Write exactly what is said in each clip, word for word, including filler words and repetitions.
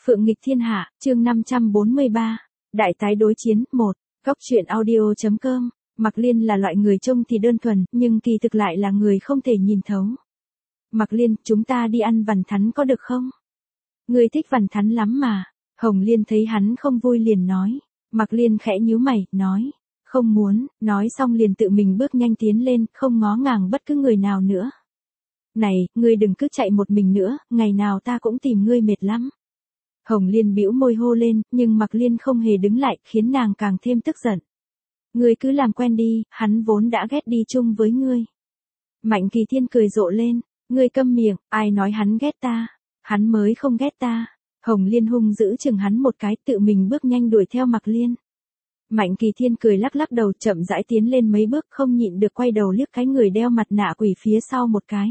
Phượng nghịch thiên hạ, chương năm trăm bốn mươi ba. Đại tái đối chiến, một. Góc truyện audio.com. Mạc Liên là loại người trông thì đơn thuần, nhưng kỳ thực lại là người không thể nhìn thấu. Mạc Liên, chúng ta đi ăn vằn thắn có được không? Người thích vằn thắn lắm mà. Hồng Liên thấy hắn không vui liền nói. Mạc Liên khẽ nhíu mày, nói. Không muốn, nói xong liền tự mình bước nhanh tiến lên, không ngó ngàng bất cứ người nào nữa. Này, ngươi đừng cứ chạy một mình nữa, ngày nào ta cũng tìm ngươi mệt lắm. Hồng Liên bĩu môi hô lên, nhưng Mạc Liên không hề đứng lại, khiến nàng càng thêm tức giận. Ngươi cứ làm quen đi, hắn vốn đã ghét đi chung với ngươi. Mạnh Kỳ Thiên cười rộ lên, ngươi câm miệng, ai nói hắn ghét ta, hắn mới không ghét ta. Hồng Liên hung dữ chừng hắn một cái, tự mình bước nhanh đuổi theo Mạc Liên. Mạnh Kỳ Thiên cười lắc lắc đầu, chậm rãi tiến lên mấy bước, không nhịn được quay đầu liếc cái người đeo mặt nạ quỷ phía sau một cái.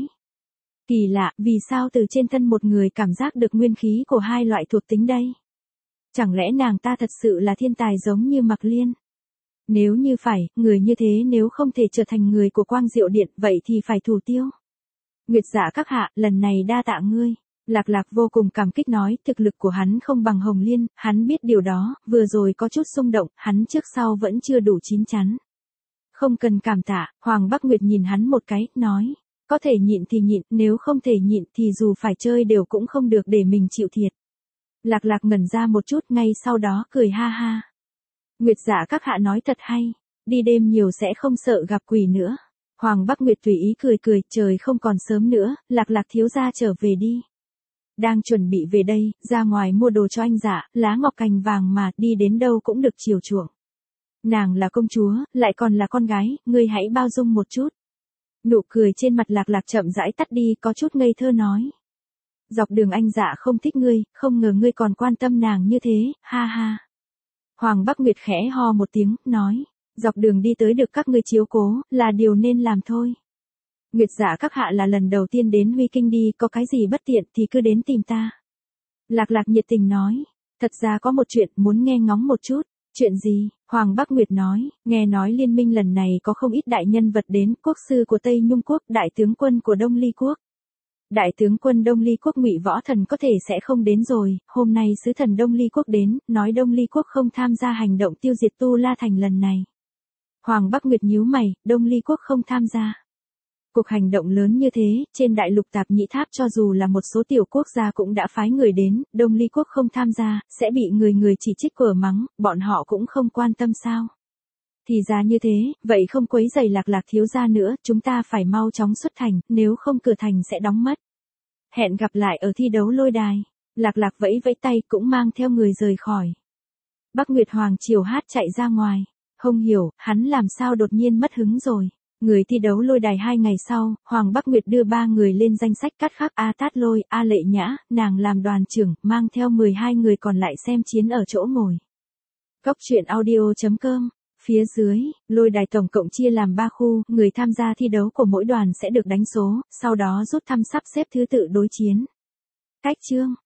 Kỳ lạ, vì sao từ trên thân một người cảm giác được nguyên khí của hai loại thuộc tính đây? Chẳng lẽ nàng ta thật sự là thiên tài giống như Mạc Liên? Nếu như phải, người như thế nếu không thể trở thành người của Quang Diệu Điện, vậy thì phải thủ tiêu. Nguyệt Dạ các hạ, lần này đa tạ ngươi. Lạc Lạc vô cùng cảm kích nói, thực lực của hắn không bằng Hồng Liên, hắn biết điều đó, vừa rồi có chút xung động, hắn trước sau vẫn chưa đủ chín chắn. Không cần cảm tạ, Hoàng Bắc Nguyệt nhìn hắn một cái, nói. Có thể nhịn thì nhịn, nếu không thể nhịn thì dù phải chơi đều cũng không được để mình chịu thiệt. Lạc Lạc ngẩn ra một chút, ngay sau đó cười ha ha. Nguyệt Dạ các hạ nói thật hay, đi đêm nhiều sẽ không sợ gặp quỷ nữa. Hoàng Bắc Nguyệt tùy ý cười cười, trời không còn sớm nữa, Lạc Lạc thiếu gia trở về đi. Đang chuẩn bị về đây, ra ngoài mua đồ cho anh Dạ, lá ngọc cành vàng mà, đi đến đâu cũng được chiều chuộng. Nàng là công chúa, lại còn là con gái, ngươi hãy bao dung một chút. Nụ cười trên mặt Lạc Lạc chậm rãi tắt đi, có chút ngây thơ nói. Dọc đường anh Dạ không thích ngươi, không ngờ ngươi còn quan tâm nàng như thế, ha ha. Hoàng Bắc Nguyệt khẽ ho một tiếng, nói. Dọc đường đi tới được các ngươi chiếu cố, là điều nên làm thôi. Nguyệt Dạ các hạ là lần đầu tiên đến Huy Kinh đi, có cái gì bất tiện thì cứ đến tìm ta. Lạc Lạc nhiệt tình nói. Thật ra có một chuyện muốn nghe ngóng một chút. Chuyện gì? Hoàng Bắc Nguyệt nói, nghe nói liên minh lần này có không ít đại nhân vật đến, quốc sư của Tây Nhung Quốc, đại tướng quân của Đông Ly Quốc. Đại tướng quân Đông Ly Quốc Ngụy Võ Thần có thể sẽ không đến rồi, hôm nay sứ thần Đông Ly Quốc đến, nói Đông Ly Quốc không tham gia hành động tiêu diệt Tu La Thành lần này. Hoàng Bắc Nguyệt nhíu mày, Đông Ly Quốc không tham gia. Cuộc hành động lớn như thế, trên đại lục Tạp Nhĩ Tháp cho dù là một số tiểu quốc gia cũng đã phái người đến, Đông Ly Quốc không tham gia, sẽ bị người người chỉ trích quở mắng, bọn họ cũng không quan tâm sao. Thì ra như thế, vậy không quấy rầy Lạc Lạc thiếu gia nữa, chúng ta phải mau chóng xuất thành, nếu không cửa thành sẽ đóng mất. Hẹn gặp lại ở thi đấu lôi đài. Lạc Lạc vẫy vẫy tay cũng mang theo người rời khỏi. Bắc Nguyệt Hoàng chiều hát chạy ra ngoài. Không hiểu, hắn làm sao đột nhiên mất hứng rồi. Người thi đấu lôi đài hai ngày sau, Hoàng Bắc Nguyệt đưa ba người lên danh sách cắt khắc A Tát Lôi, A Lệ Nhã, nàng làm đoàn trưởng, mang theo mười hai người còn lại xem chiến ở chỗ ngồi. Góc truyện audio.com. Phía dưới, lôi đài tổng cộng chia làm ba khu, người tham gia thi đấu của mỗi đoàn sẽ được đánh số, sau đó rút thăm sắp xếp thứ tự đối chiến. Cách chương.